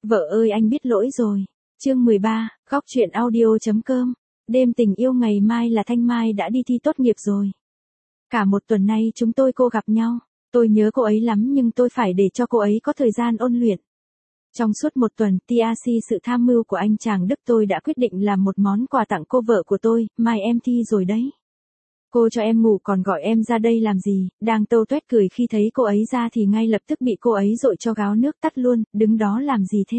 Vợ ơi anh biết lỗi rồi. Chương 13, góc truyện audio.com. Đêm tình yêu ngày mai là Thanh Mai đã đi thi tốt nghiệp rồi. Cả một tuần nay chúng tôi cô gặp nhau. Tôi nhớ cô ấy lắm nhưng tôi phải để cho cô ấy có thời gian ôn luyện. Trong suốt một tuần, TRC sự tham mưu của anh chàng Đức tôi đã quyết định làm một món quà tặng cô vợ của tôi, mai em thi rồi đấy. Cô cho em ngủ còn gọi em ra đây làm gì, đang tâu tuét cười khi thấy cô ấy ra thì ngay lập tức bị cô ấy dội cho gáo nước tắt luôn, đứng đó làm gì thế?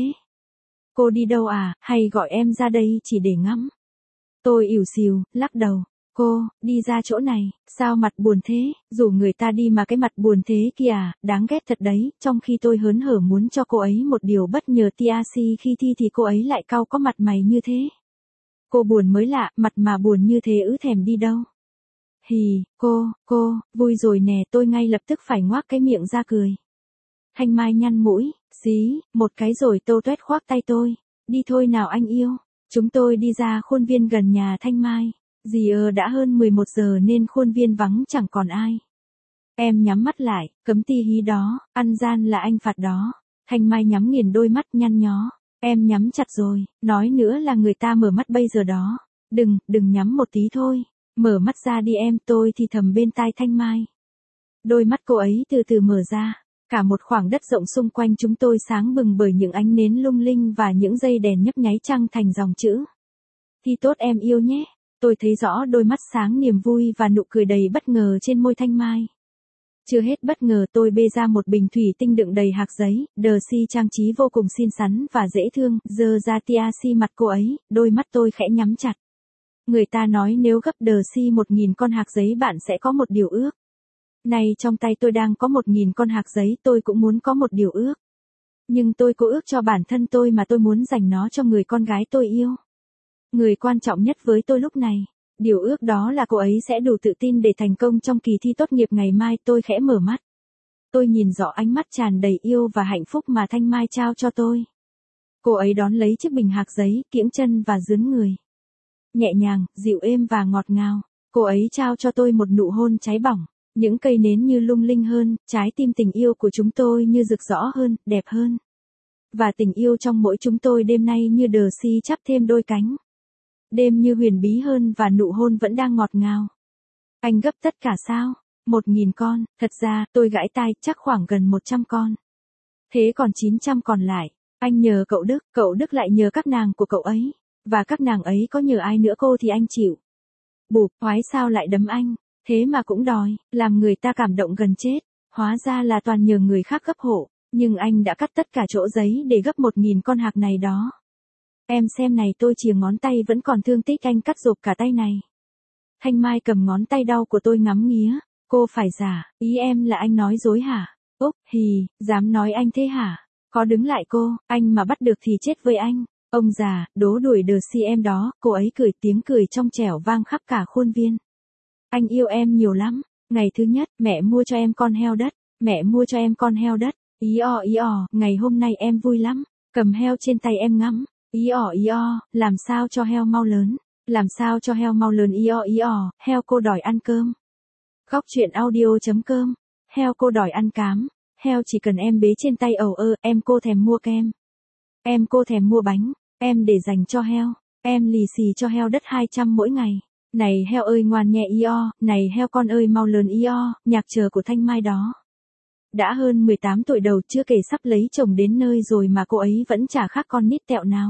Cô đi đâu à, hay gọi em ra đây chỉ để ngắm? Tôi ỉu xìu, lắc đầu. Cô, đi ra chỗ này, sao mặt buồn thế, rủ người ta đi mà cái mặt buồn thế kìa, đáng ghét thật đấy, trong khi tôi hớn hở muốn cho cô ấy một điều bất ngờ TRC khi thi thì cô ấy lại cau có mặt mày như thế. Cô buồn mới lạ, mặt mà buồn như thế thèm đi đâu. Hì, cô, vui rồi nè, tôi ngay lập tức phải ngoác cái miệng ra cười. Thanh Mai nhăn mũi, xí, một cái rồi tô tuét khoác tay tôi. Đi thôi nào anh yêu. Chúng tôi đi ra khuôn viên gần nhà Thanh Mai. Đã hơn 11 giờ nên khuôn viên vắng chẳng còn ai. Em nhắm mắt lại, cấm ti hí đó, ăn gian là anh phạt đó. Thanh Mai nhắm nghiền đôi mắt nhăn nhó. Em nhắm chặt rồi, nói nữa là người ta mở mắt bây giờ đó. Đừng nhắm một tí thôi. Mở mắt ra đi em, tôi thì thầm bên tai Thanh Mai. Đôi mắt cô ấy từ từ mở ra. Cả một khoảng đất rộng xung quanh chúng tôi sáng bừng bởi những ánh nến lung linh và những dây đèn nhấp nháy trăng thành dòng chữ. Thi tốt em yêu nhé. Tôi thấy rõ đôi mắt sáng niềm vui và nụ cười đầy bất ngờ trên môi Thanh Mai. Chưa hết bất ngờ tôi bê ra một bình thủy tinh đựng đầy hạt giấy, Đờ-si trang trí vô cùng xinh xắn và dễ thương, giơ ra TRC mặt cô ấy, đôi mắt tôi khẽ nhắm chặt. Người ta nói nếu gấp Đờ-si 1000 con hạt giấy bạn sẽ có một điều ước. Này trong tay tôi đang có 1000 con hạt giấy, tôi cũng muốn có một điều ước. Nhưng tôi có ước cho bản thân tôi mà tôi muốn dành nó cho người con gái tôi yêu. Người quan trọng nhất với tôi lúc này. Điều ước đó là cô ấy sẽ đủ tự tin để thành công trong kỳ thi tốt nghiệp ngày mai. Tôi khẽ mở mắt. Tôi nhìn rõ ánh mắt tràn đầy yêu và hạnh phúc mà Thanh Mai trao cho tôi. Cô ấy đón lấy chiếc bình hạt giấy, kiễng chân và dướn người. Nhẹ nhàng, dịu êm và ngọt ngào. Cô ấy trao cho tôi một nụ hôn cháy bỏng. Những cây nến như lung linh hơn, trái tim tình yêu của chúng tôi như rực rõ hơn, đẹp hơn. Và tình yêu trong mỗi chúng tôi đêm nay như Đờ-si chắp thêm đôi cánh. Đêm như huyền bí hơn và nụ hôn vẫn đang ngọt ngào. Anh gấp tất cả sao? 1000 con, thật ra, tôi gãi tai, chắc khoảng gần 100 con. Thế còn 900 còn lại, anh nhờ cậu Đức lại nhờ các nàng của cậu ấy. Và các nàng ấy có nhờ ai nữa cô thì anh chịu. Bụp, hoái sao lại đấm anh? Thế mà cũng đòi, làm người ta cảm động gần chết. Hóa ra là toàn nhờ người khác gấp hộ. Nhưng anh đã cắt tất cả chỗ giấy để gấp 1000 con hạc này đó. Em xem này, tôi chìa ngón tay vẫn còn thương tích, anh cắt rộp cả tay này. Thanh Mai cầm ngón tay đau của tôi ngắm nghía. Cô phải giả, ý em là anh nói dối hả? Úc, hì, dám nói anh thế hả? Có đứng lại cô, anh mà bắt được thì chết với anh. Ông già, đố đuổi Đờ-si em đó, cô ấy cười, tiếng cười trong trẻo vang khắp cả khuôn viên. Anh yêu em nhiều lắm. Ngày thứ nhất, mẹ mua cho em con heo đất. Mẹ mua cho em con heo đất. Ý o, ngày hôm nay em vui lắm. Cầm heo trên tay em ngắm. Ý o, làm sao cho heo mau lớn. Làm sao cho heo mau lớn ý o, heo cô đòi ăn cơm. Góc truyện audio.com. Heo cô đòi ăn cám. Heo chỉ cần em bế trên tay em cô thèm mua kem. Em cô thèm mua bánh. Em để dành cho heo. Em lì xì cho heo đất 200 mỗi ngày. Này heo ơi ngoan nhẹ này heo con ơi mau lớn nhạc chờ của Thanh Mai đó. Đã hơn 18 tuổi đầu chưa kể sắp lấy chồng đến nơi rồi mà cô ấy vẫn chả khác con nít tẹo nào.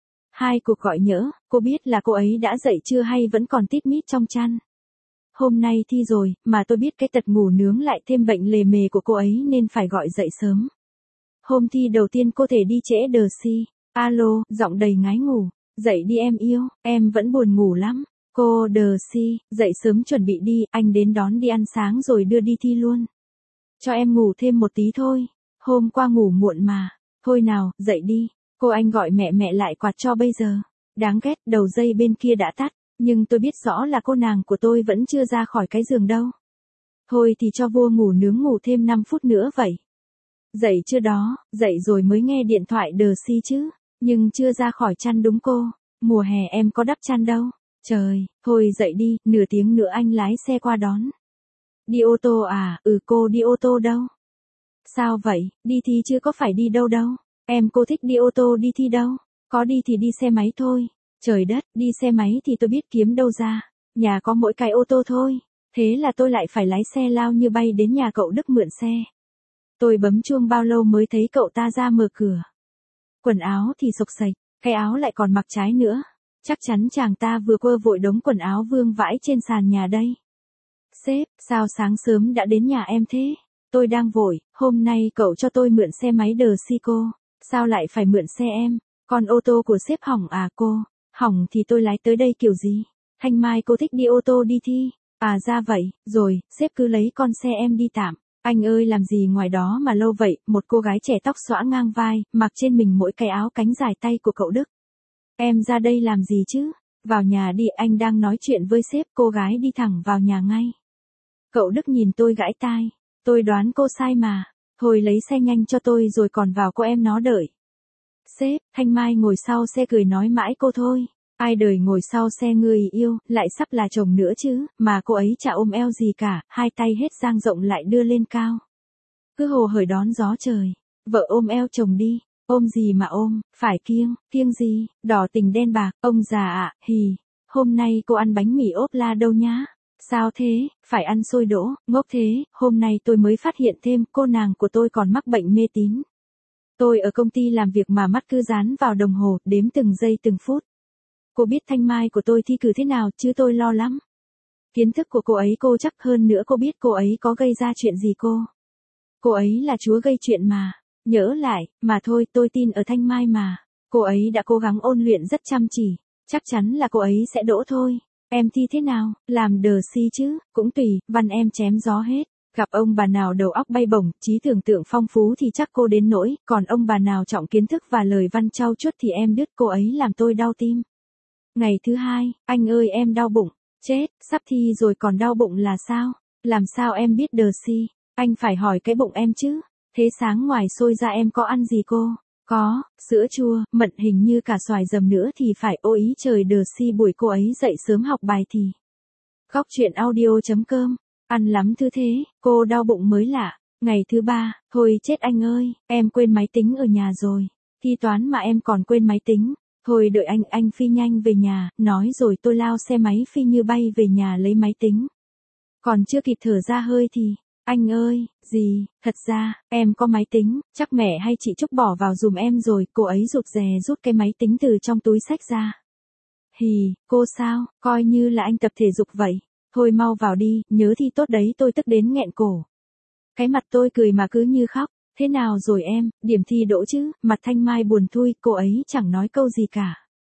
2 cuộc gọi nhỡ, cô biết là cô ấy đã dậy chưa hay vẫn còn tít mít trong chăn. Hôm nay thi rồi, mà tôi biết cái tật ngủ nướng lại thêm bệnh lề mề của cô ấy nên phải gọi dậy sớm. Hôm thi đầu tiên cô thể đi trễ Đờ-si. Alo, giọng đầy ngái ngủ. Dậy đi em yêu, em vẫn buồn ngủ lắm. Cô Đờ-si, dậy sớm chuẩn bị đi, anh đến đón đi ăn sáng rồi đưa đi thi luôn. Cho em ngủ thêm một tí thôi. Hôm qua ngủ muộn mà. Thôi nào, dậy đi. Cô anh gọi mẹ lại quạt cho bây giờ. Đáng ghét, đầu dây bên kia đã tắt. Nhưng tôi biết rõ là cô nàng của tôi vẫn chưa ra khỏi cái giường đâu. Thôi thì cho vua ngủ nướng ngủ thêm 5 phút nữa vậy. Dậy chưa đó, dậy rồi mới nghe điện thoại Đờ-si chứ. Nhưng chưa ra khỏi chăn đúng cô. Mùa hè em có đắp chăn đâu. Trời, thôi dậy đi, nửa tiếng nữa anh lái xe qua đón. Đi ô tô à, cô đi ô tô đâu? Sao vậy, đi thi chứ có phải đi đâu đâu. Em cô thích đi ô tô đi thi đâu? Có đi thì đi xe máy thôi. Trời đất, đi xe máy thì tôi biết kiếm đâu ra. Nhà có mỗi cái ô tô thôi. Thế là tôi lại phải lái xe lao như bay đến nhà cậu Đức mượn xe. Tôi bấm chuông bao lâu mới thấy cậu ta ra mở cửa. Quần áo thì xộc xệch, cái áo lại còn mặc trái nữa. Chắc chắn chàng ta vừa quơ vội đống quần áo vương vãi trên sàn nhà đây. Sếp, sao sáng sớm đã đến nhà em thế? Tôi đang vội, hôm nay cậu cho tôi mượn xe máy đờ si cô. Sao lại phải mượn xe em? Còn ô tô của sếp hỏng à cô? Hỏng thì tôi lái tới đây kiểu gì? Thanh Mai cô thích đi ô tô đi thi. À ra vậy, rồi, sếp cứ lấy con xe em đi tạm. Anh ơi làm gì ngoài đó mà lâu vậy? Một cô gái trẻ tóc xõa ngang vai, mặc trên mình mỗi cái áo cánh dài tay của cậu Đức. Em ra đây làm gì chứ? Vào nhà đi, anh đang nói chuyện với sếp. Cô gái đi thẳng vào nhà ngay. Cậu Đức nhìn tôi gãi tai. Tôi đoán cô sai mà. Thôi lấy xe nhanh cho tôi rồi còn vào cô em nó đợi. Sếp, Thanh Mai ngồi sau xe cười nói mãi cô thôi. Ai đời ngồi sau xe người yêu, lại sắp là chồng nữa chứ, mà cô ấy chả ôm eo gì cả, hai tay hết dang rộng lại đưa lên cao. Cứ hồ hởi đón gió trời. Vợ ôm eo chồng đi. Ôm gì mà ôm, phải kiêng gì, đỏ tình đen bạc, ông già ạ, hì. Hôm nay cô ăn bánh mì ốp la đâu nhá? Sao thế, phải ăn xôi đỗ, ngốc thế, hôm nay tôi mới phát hiện thêm cô nàng của tôi còn mắc bệnh mê tín. Tôi ở công ty làm việc mà mắt cứ dán vào đồng hồ, đếm từng giây từng phút. Cô biết Thanh Mai của tôi thi cử thế nào chứ tôi lo lắm. Kiến thức của cô ấy cô chắc hơn nữa cô biết cô ấy có gây ra chuyện gì cô. Cô ấy là chúa gây chuyện mà. Nhớ lại, mà thôi tôi tin ở Thanh Mai mà. Cô ấy đã cố gắng ôn luyện rất chăm chỉ. Chắc chắn là cô ấy sẽ đỗ thôi. Em thi thế nào, làm đờ si chứ, cũng tùy, văn em chém gió hết. Gặp ông bà nào đầu óc bay bổng, trí tưởng tượng phong phú thì chắc cô đến nỗi, còn ông bà nào trọng kiến thức và lời văn trau chuốt thì em đứt. Cô ấy làm tôi đau tim. Ngày thứ hai, anh ơi em đau bụng. Chết, sắp thi rồi còn đau bụng là sao? Làm sao em biết đờ si? Anh phải hỏi cái bụng em chứ. Thế sáng ngoài xôi ra em có ăn gì cô? Có, sữa chua, mận hình như cả xoài dầm nữa thì phải. Ôi ý trời đờ si buổi cô ấy dậy sớm học bài thì. Góc chuyện audio.com. Ăn lắm thứ thế, cô đau bụng mới lạ. Ngày thứ ba, thôi chết anh ơi, em quên máy tính ở nhà rồi. Thi toán mà em còn quên máy tính. Thôi đợi anh phi nhanh về nhà, nói rồi tôi lao xe máy phi như bay về nhà lấy máy tính. Còn chưa kịp thở ra hơi thì, anh ơi, gì, thật ra, em có máy tính, chắc mẹ hay chị Trúc bỏ vào dùm em rồi, cô ấy rụt rè rút cái máy tính từ trong túi xách ra. Hì, cô sao, coi như là anh tập thể dục vậy, thôi mau vào đi, nhớ thi tốt đấy tôi tức đến nghẹn cổ. Cái mặt tôi cười mà cứ như khóc. Thế nào rồi em, điểm thi đỗ chứ, mặt Thanh Mai buồn thui, cô ấy chẳng nói câu gì cả.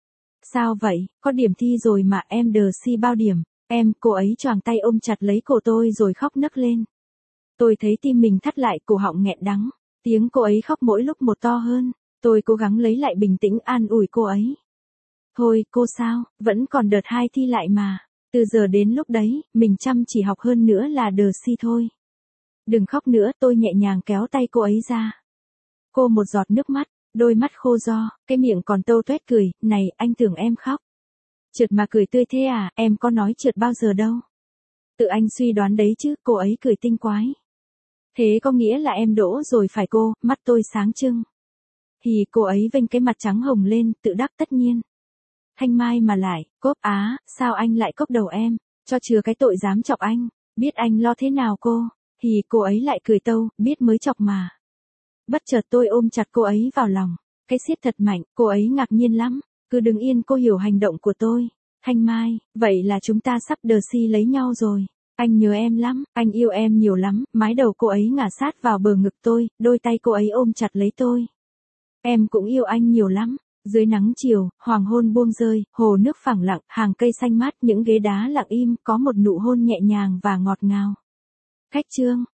Sao vậy, có điểm thi rồi mà em đờ si bao điểm, em, cô ấy choàng tay ôm chặt lấy cổ tôi rồi khóc nấc lên. Tôi thấy tim mình thắt lại, cổ họng nghẹn đắng, tiếng cô ấy khóc mỗi lúc một to hơn, tôi cố gắng lấy lại bình tĩnh an ủi cô ấy. Thôi, cô sao, vẫn còn đợt 2 thi lại mà, từ giờ đến lúc đấy, mình chăm chỉ học hơn nữa là đờ si thôi. Đừng khóc nữa, tôi nhẹ nhàng kéo tay cô ấy ra. Cô một giọt nước mắt, đôi mắt khô ro, cái miệng còn tâu tuét cười, này, anh tưởng em khóc. Trượt mà cười tươi thế à, em có nói trượt bao giờ đâu. Tự anh suy đoán đấy chứ, cô ấy cười tinh quái. Thế có nghĩa là em đỗ rồi phải cô, mắt tôi sáng trưng. Thì cô ấy vênh cái mặt trắng hồng lên, tự đắc tất nhiên. Thanh Mai mà lại, cốp á, sao anh lại cốc đầu em, cho chừa cái tội dám chọc anh, biết anh lo thế nào cô. Thì cô ấy lại cười tâu, biết mới chọc mà. Bất chợt tôi ôm chặt cô ấy vào lòng. Cái siết thật mạnh, cô ấy ngạc nhiên lắm. Cứ đứng yên cô hiểu hành động của tôi. Thanh Mai, vậy là chúng ta sắp đờ si lấy nhau rồi. Anh nhớ em lắm, anh yêu em nhiều lắm. Mái đầu cô ấy ngả sát vào bờ ngực tôi, đôi tay cô ấy ôm chặt lấy tôi. Em cũng yêu anh nhiều lắm. Dưới nắng chiều, hoàng hôn buông rơi, hồ nước phẳng lặng, hàng cây xanh mát, những ghế đá lặng im, có một nụ hôn nhẹ nhàng và ngọt ngào. Khách chương